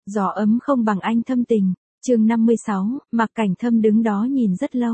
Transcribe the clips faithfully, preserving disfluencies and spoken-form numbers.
Gió ấm không bằng anh thâm tình. Chương năm mươi sáu, Mạc Cảnh Thâm đứng đó nhìn rất lâu.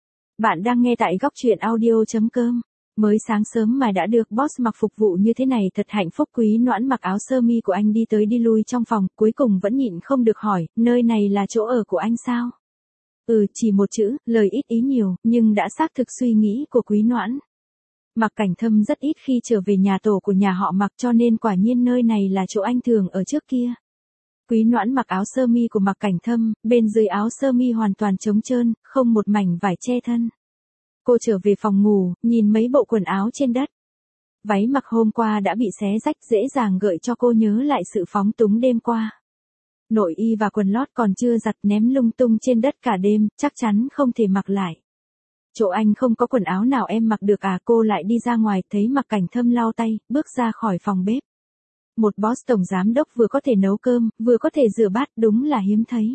Bạn đang nghe tại góc truyện audio chấm com. Mới sáng sớm mà đã được boss mặc phục vụ như thế này thật hạnh phúc. Quý Noãn mặc áo sơ mi của anh đi tới đi lui trong phòng, cuối cùng vẫn nhịn không được hỏi, nơi này là chỗ ở của anh sao? Ừ, chỉ một chữ, lời ít ý nhiều, nhưng đã xác thực suy nghĩ của Quý Noãn. Mạc Cảnh Thâm rất ít khi trở về nhà tổ của nhà họ Mạc, cho nên quả nhiên nơi này là chỗ anh thường ở trước kia. Quý Noãn mặc áo sơ mi của Mạc Cảnh Thâm, bên dưới áo sơ mi hoàn toàn trống trơn, không một mảnh vải che thân. Cô trở về phòng ngủ, nhìn mấy bộ quần áo trên đất. Váy mặc hôm qua đã bị xé rách, dễ dàng gợi cho cô nhớ lại sự phóng túng đêm qua. Nội y và quần lót còn chưa giặt, ném lung tung trên đất cả đêm, chắc chắn không thể mặc lại. Chỗ anh không có quần áo nào em mặc được à? Cô lại đi ra ngoài, thấy Mạc Cảnh Thâm lau tay, bước ra khỏi phòng bếp. Một boss tổng giám đốc vừa có thể nấu cơm, vừa có thể rửa bát, đúng là hiếm thấy.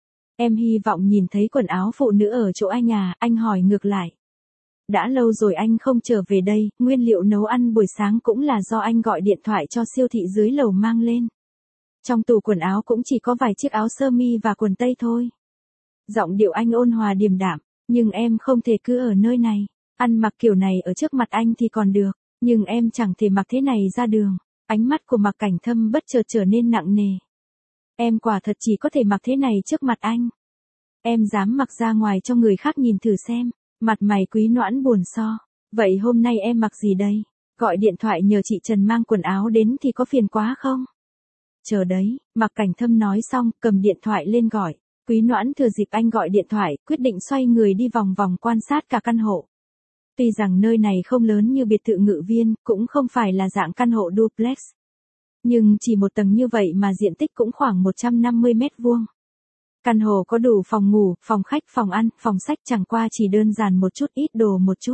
Em hy vọng nhìn thấy quần áo phụ nữ ở chỗ anh à? Anh hỏi ngược lại. Đã lâu rồi anh không trở về đây, nguyên liệu nấu ăn buổi sáng cũng là do anh gọi điện thoại cho siêu thị dưới lầu mang lên. Trong tủ quần áo cũng chỉ có vài chiếc áo sơ mi và quần tây thôi. Giọng điệu anh ôn hòa điềm đạm, nhưng em không thể cứ ở nơi này. Ăn mặc kiểu này ở trước mặt anh thì còn được, nhưng em chẳng thể mặc thế này ra đường. Ánh mắt của Mạc Cảnh Thâm bất chợt trở nên nặng nề. Em quả thật chỉ có thể mặc thế này trước mặt anh. Em dám mặc ra ngoài cho người khác nhìn thử xem. Mặt mày Quý Noãn buồn so. Vậy hôm nay em mặc gì đây? Gọi điện thoại nhờ chị Trần mang quần áo đến thì có phiền quá không? Chờ đấy, Mạc Cảnh Thâm nói xong, cầm điện thoại lên gọi. Quý Noãn thừa dịp anh gọi điện thoại, quyết định xoay người đi vòng vòng quan sát cả căn hộ. Tuy rằng nơi này không lớn như biệt thự Ngự Viên, cũng không phải là dạng căn hộ duplex. Nhưng chỉ một tầng như vậy mà diện tích cũng khoảng một trăm năm mươi mét vuông. Căn hộ có đủ phòng ngủ, phòng khách, phòng ăn, phòng sách, chẳng qua chỉ đơn giản một chút, ít đồ một chút.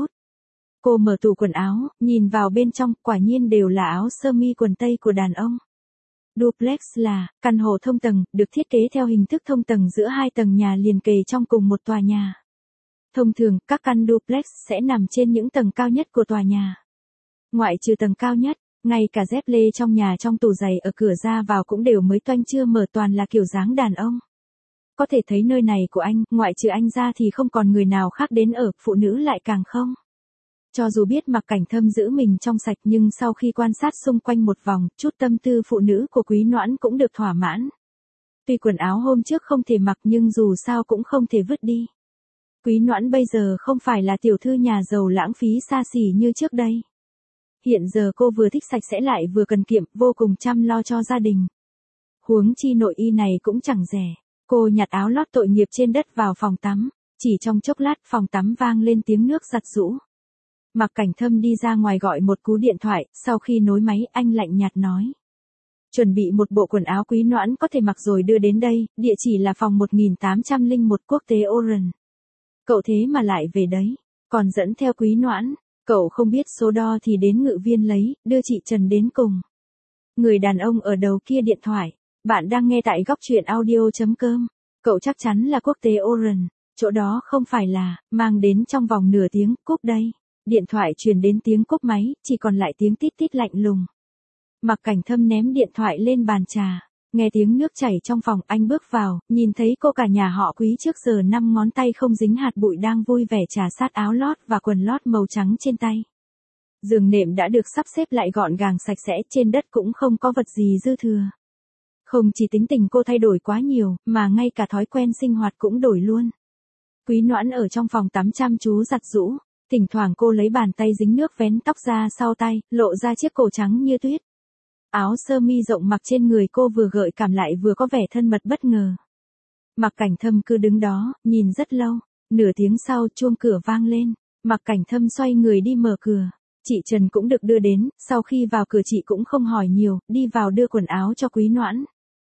Cô mở tủ quần áo, nhìn vào bên trong, quả nhiên đều là áo sơ mi quần tây của đàn ông. Duplex là căn hộ thông tầng, được thiết kế theo hình thức thông tầng giữa hai tầng nhà liền kề trong cùng một tòa nhà. Thông thường, các căn duplex sẽ nằm trên những tầng cao nhất của tòa nhà. Ngoại trừ tầng cao nhất, ngay cả dép lê trong nhà trong tủ giày ở cửa ra vào cũng đều mới toanh chưa mở, toàn là kiểu dáng đàn ông. Có thể thấy nơi này của anh, ngoại trừ anh ra thì không còn người nào khác đến ở, phụ nữ lại càng không. Cho dù biết Mạc Cảnh Thâm giữ mình trong sạch, nhưng sau khi quan sát xung quanh một vòng, chút tâm tư phụ nữ của Quý Noãn cũng được thỏa mãn. Tuy quần áo hôm trước không thể mặc nhưng dù sao cũng không thể vứt đi. Quý Noãn bây giờ không phải là tiểu thư nhà giàu lãng phí xa xỉ như trước đây. Hiện giờ cô vừa thích sạch sẽ lại vừa cần kiệm, vô cùng chăm lo cho gia đình. Huống chi nội y này cũng chẳng rẻ. Cô nhặt áo lót tội nghiệp trên đất vào phòng tắm. Chỉ trong chốc lát phòng tắm vang lên tiếng nước giặt giũ. Mạc Cảnh Thâm đi ra ngoài gọi một cú điện thoại, sau khi nối máy anh lạnh nhạt nói. Chuẩn bị một bộ quần áo Quý Noãn có thể mặc rồi đưa đến đây, địa chỉ là phòng một nghìn tám trăm lẻ một Quốc tế Orange. Cậu thế mà lại về đấy, còn dẫn theo Quý Noãn, cậu không biết số đo thì đến Ngự Viên lấy, đưa chị Trần đến cùng. Người đàn ông ở đầu kia điện thoại, bạn đang nghe tại góc truyện audio chấm com, cậu chắc chắn là Quốc tế Orange, chỗ đó không phải là, mang đến trong vòng nửa tiếng, cúp đây. Điện thoại truyền đến tiếng cúp máy, chỉ còn lại tiếng tít tít lạnh lùng. Mạc Cảnh Thâm ném điện thoại lên bàn trà, nghe tiếng nước chảy trong phòng, anh bước vào, nhìn thấy cô cả nhà họ Quý trước giờ năm ngón tay không dính hạt bụi đang vui vẻ trà sát áo lót và quần lót màu trắng trên tay. Giường nệm đã được sắp xếp lại gọn gàng sạch sẽ, trên đất cũng không có vật gì dư thừa. Không chỉ tính tình cô thay đổi quá nhiều, mà ngay cả thói quen sinh hoạt cũng đổi luôn. Quý Noãn ở trong phòng tắm chăm chú giặt giũ. Thỉnh thoảng cô lấy bàn tay dính nước vén tóc ra sau tay, lộ ra chiếc cổ trắng như tuyết. Áo sơ mi rộng mặc trên người cô vừa gợi cảm lại vừa có vẻ thân mật bất ngờ. Mạc Cảnh Thâm cứ đứng đó, nhìn rất lâu. Nửa tiếng sau chuông cửa vang lên. Mạc Cảnh Thâm xoay người đi mở cửa. Chị Trần cũng được đưa đến, sau khi vào cửa chị cũng không hỏi nhiều, đi vào đưa quần áo cho Quý Noãn.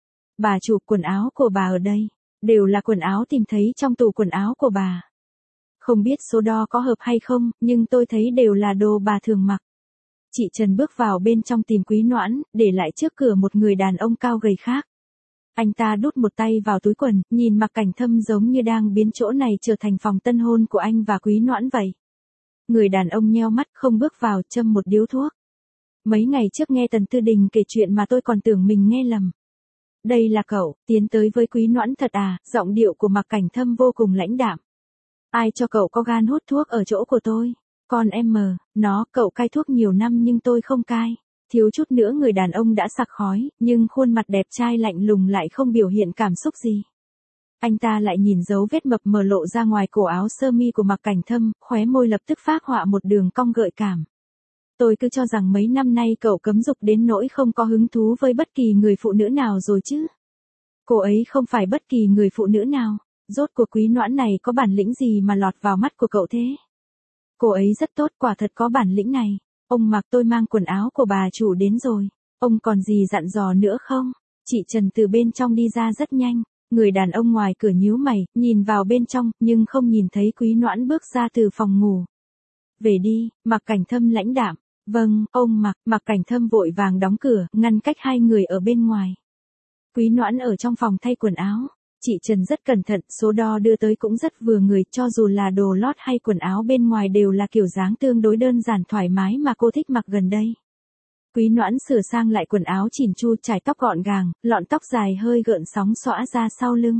Bà chủ, quần áo của bà ở đây. Đều là quần áo tìm thấy trong tủ quần áo của bà. Không biết số đo có hợp hay không, nhưng tôi thấy đều là đồ bà thường mặc. Chị Trần bước vào bên trong tìm Quý Noãn, để lại trước cửa một người đàn ông cao gầy khác. Anh ta đút một tay vào túi quần, nhìn Mạc Cảnh Thâm giống như đang biến chỗ này trở thành phòng tân hôn của anh và Quý Noãn vậy. Người đàn ông nheo mắt không bước vào, châm một điếu thuốc. Mấy ngày trước nghe Tần Tư Đình kể chuyện mà tôi còn tưởng mình nghe lầm. Đây là cậu, tiến tới với Quý Noãn thật à, giọng điệu của Mạc Cảnh Thâm vô cùng lãnh đạm. Ai cho cậu có gan hút thuốc ở chỗ của tôi? Con em mờ, nó, cậu cai thuốc nhiều năm nhưng tôi không cai. Thiếu chút nữa người đàn ông đã sặc khói, nhưng khuôn mặt đẹp trai lạnh lùng lại không biểu hiện cảm xúc gì. Anh ta lại nhìn dấu vết mập mờ lộ ra ngoài cổ áo sơ mi của Mạc Cảnh Thâm, khóe môi lập tức phác họa một đường cong gợi cảm. Tôi cứ cho rằng mấy năm nay cậu cấm dục đến nỗi không có hứng thú với bất kỳ người phụ nữ nào rồi chứ. Cô ấy không phải bất kỳ người phụ nữ nào, rốt cuộc Quý Noãn này có bản lĩnh gì mà lọt vào mắt của cậu thế? Cô ấy rất tốt, quả thật có bản lĩnh này. Ông Mạc, tôi mang quần áo của bà chủ đến rồi. Ông còn gì dặn dò nữa không? Chị Trần từ bên trong đi ra rất nhanh. Người đàn ông ngoài cửa nhíu mày, nhìn vào bên trong, nhưng không nhìn thấy Quý Noãn bước ra từ phòng ngủ. Về đi, Mạc Cảnh Thâm lãnh đạm. Vâng, ông Mạc, Mạc Cảnh Thâm vội vàng đóng cửa, ngăn cách hai người ở bên ngoài. Quý Noãn ở trong phòng thay quần áo. Chị Trần rất cẩn thận, số đo đưa tới cũng rất vừa người, cho dù là đồ lót hay quần áo bên ngoài đều là kiểu dáng tương đối đơn giản thoải mái mà cô thích mặc gần đây. Quý Noãn sửa sang lại quần áo chỉn chu, chải tóc gọn gàng, lọn tóc dài hơi gợn sóng xõa ra sau lưng.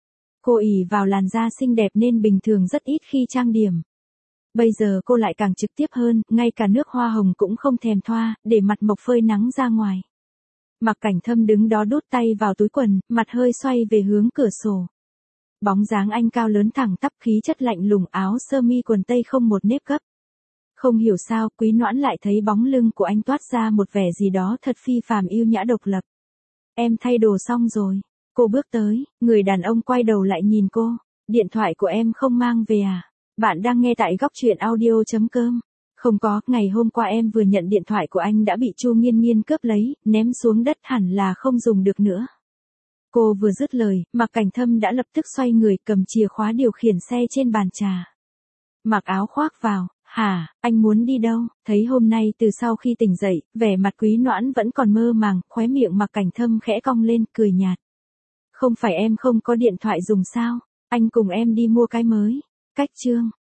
Cô ỷ vào làn da xinh đẹp nên bình thường rất ít khi trang điểm. Bây giờ cô lại càng trực tiếp hơn, ngay cả nước hoa hồng cũng không thèm thoa, để mặt mộc phơi nắng ra ngoài. Mạc Cảnh Thâm đứng đó đút tay vào túi quần, mặt hơi xoay về hướng cửa sổ. Bóng dáng anh cao lớn thẳng tắp, khí chất lạnh lùng, áo sơ mi quần tây không một nếp gấp. Không hiểu sao, Quý Noãn lại thấy bóng lưng của anh toát ra một vẻ gì đó thật phi phàm yêu nhã độc lập. Em thay đồ xong rồi. Cô bước tới, người đàn ông quay đầu lại nhìn cô. Điện thoại của em không mang về à? Bạn đang nghe tại góc truyện audio chấm com. Không có, ngày hôm qua em vừa nhận điện thoại của anh đã bị Chu Nghiên Nghiên cướp lấy, ném xuống đất hẳn là không dùng được nữa. Cô vừa dứt lời, Mạc Cảnh Thâm đã lập tức xoay người cầm chìa khóa điều khiển xe trên bàn trà. Mặc áo khoác vào, hả, anh muốn đi đâu? Thấy hôm nay từ sau khi tỉnh dậy, vẻ mặt Quý Noãn vẫn còn mơ màng, khóe miệng Mạc Cảnh Thâm khẽ cong lên, cười nhạt. Không phải em không có điện thoại dùng sao? Anh cùng em đi mua cái mới. Cách chương.